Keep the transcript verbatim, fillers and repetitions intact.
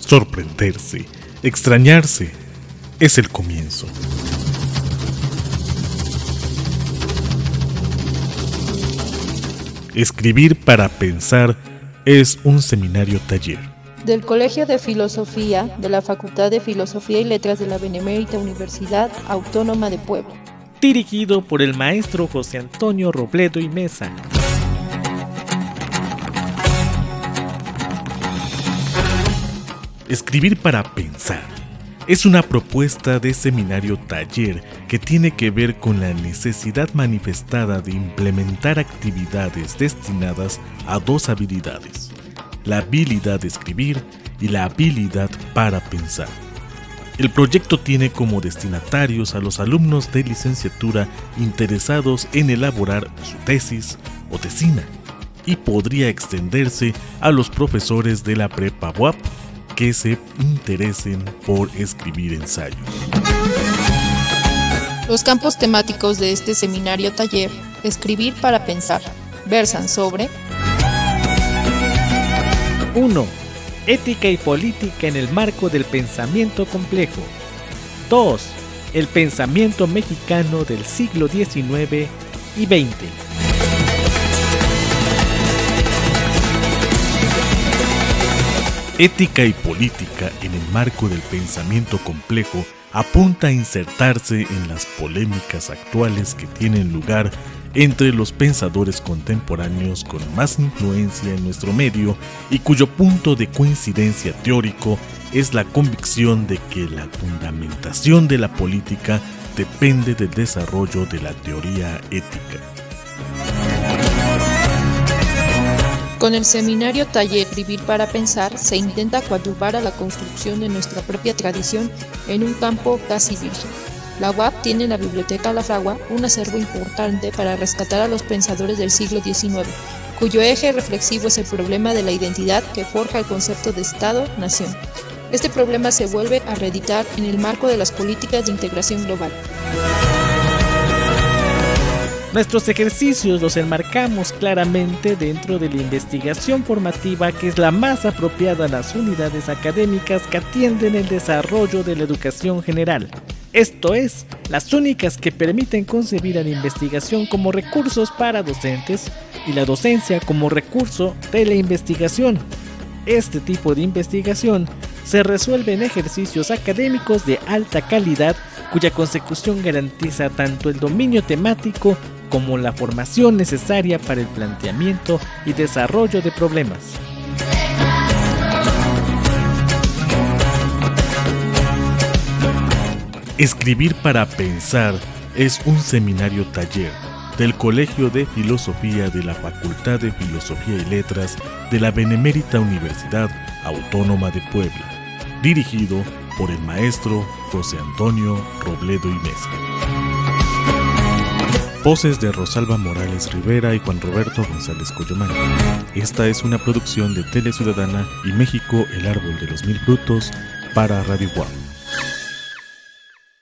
sorprenderse, extrañarse, es el comienzo. Escribir para pensar es un seminario taller del Colegio de Filosofía de la Facultad de Filosofía y Letras de la Benemérita Universidad Autónoma de Puebla, dirigido por el maestro José Antonio Robledo y Mesa. Escribir para pensar es una propuesta de seminario taller que tiene que ver con la necesidad manifestada de implementar actividades destinadas a dos habilidades: la habilidad de escribir y la habilidad para pensar. El proyecto tiene como destinatarios a los alumnos de licenciatura interesados en elaborar su tesis o tesina, y podría extenderse a los profesores de la prepa U A P que se interesen por escribir ensayos. Los campos temáticos de este seminario taller, Escribir para pensar, versan sobre uno. Ética y política en el marco del pensamiento complejo. dos. El pensamiento mexicano del siglo diecinueve y veinte. Ética y política en el marco del pensamiento complejo apunta a insertarse en las polémicas actuales que tienen lugar entre los pensadores contemporáneos con más influencia en nuestro medio y cuyo punto de coincidencia teórico es la convicción de que la fundamentación de la política depende del desarrollo de la teoría ética. Con el seminario taller Escribir para pensar se intenta coadyuvar a la construcción de nuestra propia tradición en un campo casi virgen. La U A P tiene en la Biblioteca La Fragua un acervo importante para rescatar a los pensadores del siglo diecinueve, cuyo eje reflexivo es el problema de la identidad que forja el concepto de Estado-Nación. Este problema se vuelve a reeditar en el marco de las políticas de integración global. Nuestros ejercicios los enmarcamos claramente dentro de la investigación formativa, que es la más apropiada a las unidades académicas que atienden el desarrollo de la educación general. Esto es, las únicas que permiten concebir a la investigación como recursos para docentes y la docencia como recurso de la investigación. Este tipo de investigación se resuelve en ejercicios académicos de alta calidad, cuya consecución garantiza tanto el dominio temático como la formación necesaria para el planteamiento y desarrollo de problemas. Escribir para pensar es un seminario taller del Colegio de Filosofía de la Facultad de Filosofía y Letras de la Benemérita Universidad Autónoma de Puebla, dirigido por el maestro José Antonio Robledo y Mesa. Voces de Rosalba Morales Rivera y Juan Roberto González Coyomán. Esta es una producción de Tele Ciudadana y México, el árbol de los mil frutos, para Radio U A P.